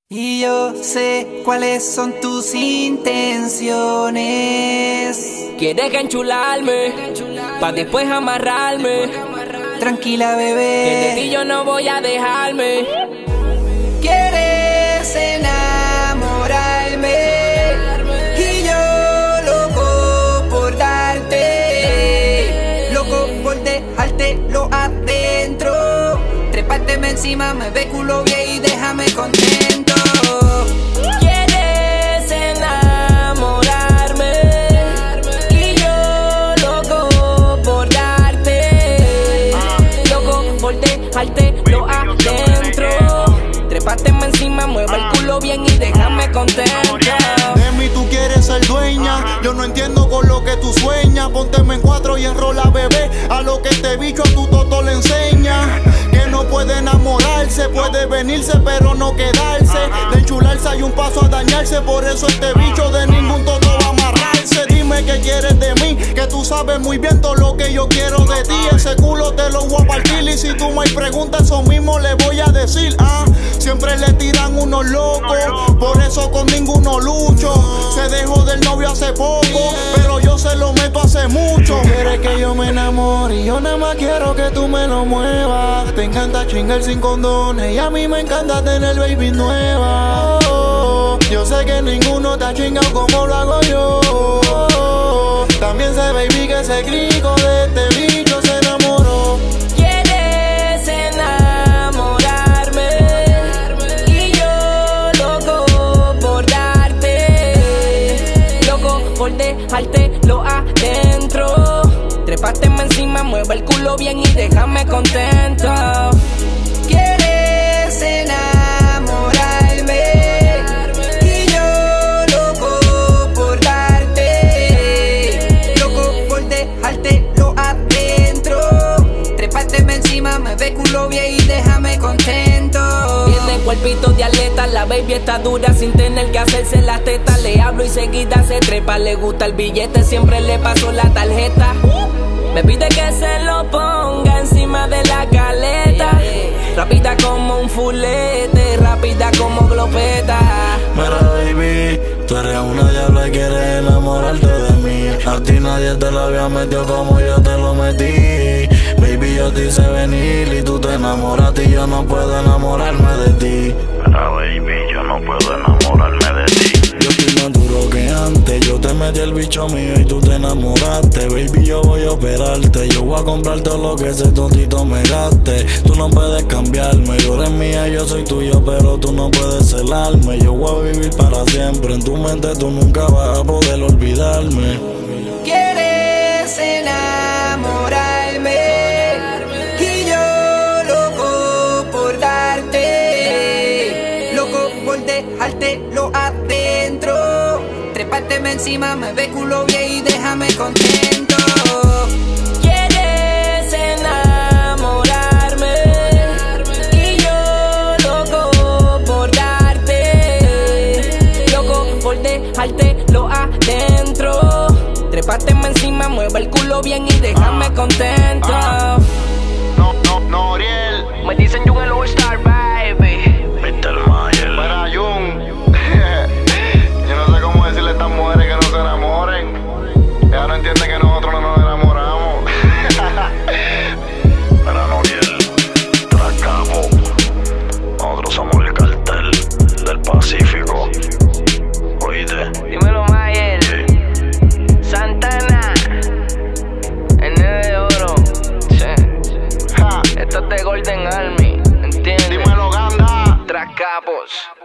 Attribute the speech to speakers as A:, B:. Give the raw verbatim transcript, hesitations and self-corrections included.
A: Y yo sé cuáles son tus intenciones.
B: Quieres enchularme, pa' después amarrarme.
A: Tranquila, bebé,
B: que de ti yo no voy a dejarme.
A: Quieres enamorarme y yo loco por darte, loco por dejártelo adentro. Trepárteme encima, me ve culo bien y déjame contento.
B: Quieres enamorarme y yo loco por darte, loco por dejártelo adentro. Trepárteme encima, mueve el culo bien y déjame contento.
C: De mí tú quieres ser dueña, yo no entiendo con lo que tú sueñas. Pónteme en cuatro y enrola, bebé, a lo que este bicho a tu toto le enseña. Que no puede enamorarse, puede venirse pero no quedarse. De enchularse hay un paso a dañarse, por eso este bicho de ningún toto va a amarrarse. Dime qué quieres de mí, que tú sabes muy bien todo lo que yo quiero de ti. Ese culo te lo voy a partir y si tú me preguntas eso mismo le voy a decir. Ah, siempre le tiran unos locos, por eso con ninguno lucho. Se dejó del novio hace poco, pero yo se lo meto hace mucho. Quieres que yo me enamore y yo nada más quiero que tú me lo muevas. Te encanta chingar sin condones y a mí me encanta tener baby nueva. Oh, yo sé que ninguno te ha chingado como lo hago yo. También sé, baby, que ese crico de este bicho se enamoró.
B: Quieres enamorarme y yo loco por darte, loco por dejártelo adentro. Trepárteme encima, mueve el culo bien y déjame contento.
A: Quieres enamorarme y yo loco por darte, loco por dejártelo adentro. Trepárteme encima, me ve culo bien y déjame contento.
B: Tiene cuerpito de atleta, la baby está dura sin tener que hacerse las tetas. Le hablo y seguida se trepa, le gusta el billete, siempre le paso la tarjeta. Me pide que se lo ponga encima de la caleta. Rápida como un fulete, rápida como glopeta.
D: Mira, baby, tú eres una diabla y quieres enamorarte de mí. A ti nadie te lo había metido como yo te lo metí. Baby, yo te hice venir y tú te enamoraste y yo no puedo enamorarme de ti.
E: Mira, baby, yo no puedo enamorarme de ti.
D: Yo estoy más duro que antes, yo te metí el bicho mío y tú te enamoraste. Baby, yo voy a operarte, yo voy a comprar todo lo que ese tontito me gaste. Tú no puedes cambiarme, yo eres mía, yo soy tuyo, pero tú no puedes celarme. Yo voy a vivir para siempre, en tu mente tú nunca vas a poder olvidarme.
A: Quieres enamorarme y yo loco por darte, loco por dejártelo adentro. Trepárteme encima, me ve culo bien y déjame contento.
B: Quieres enamorarme y yo loco por darte, loco por dejártelo adentro. Trepárteme encima, mueve el culo bien y déjame contento.
C: No, no, no, Oriel.
B: Me dicen Jun el All-Star, baby.
E: mister Mayer.
C: Para Jun. Yo no sé cómo decirle a estas mujeres que no se enamoren. Ella no entiende que nosotros no nos enamoramos.
E: Mira, Noriel, Tracabo. Nosotros somos el cartel del Pacífico. Oíste.
B: Dímelo, Mayer.
E: Sí.
B: Santana, el nueve de oro. Sí.
C: Ja.
B: Esto es de Golden Army, ¿entiendes?
C: Dímelo, Ganda.
B: Tracapos.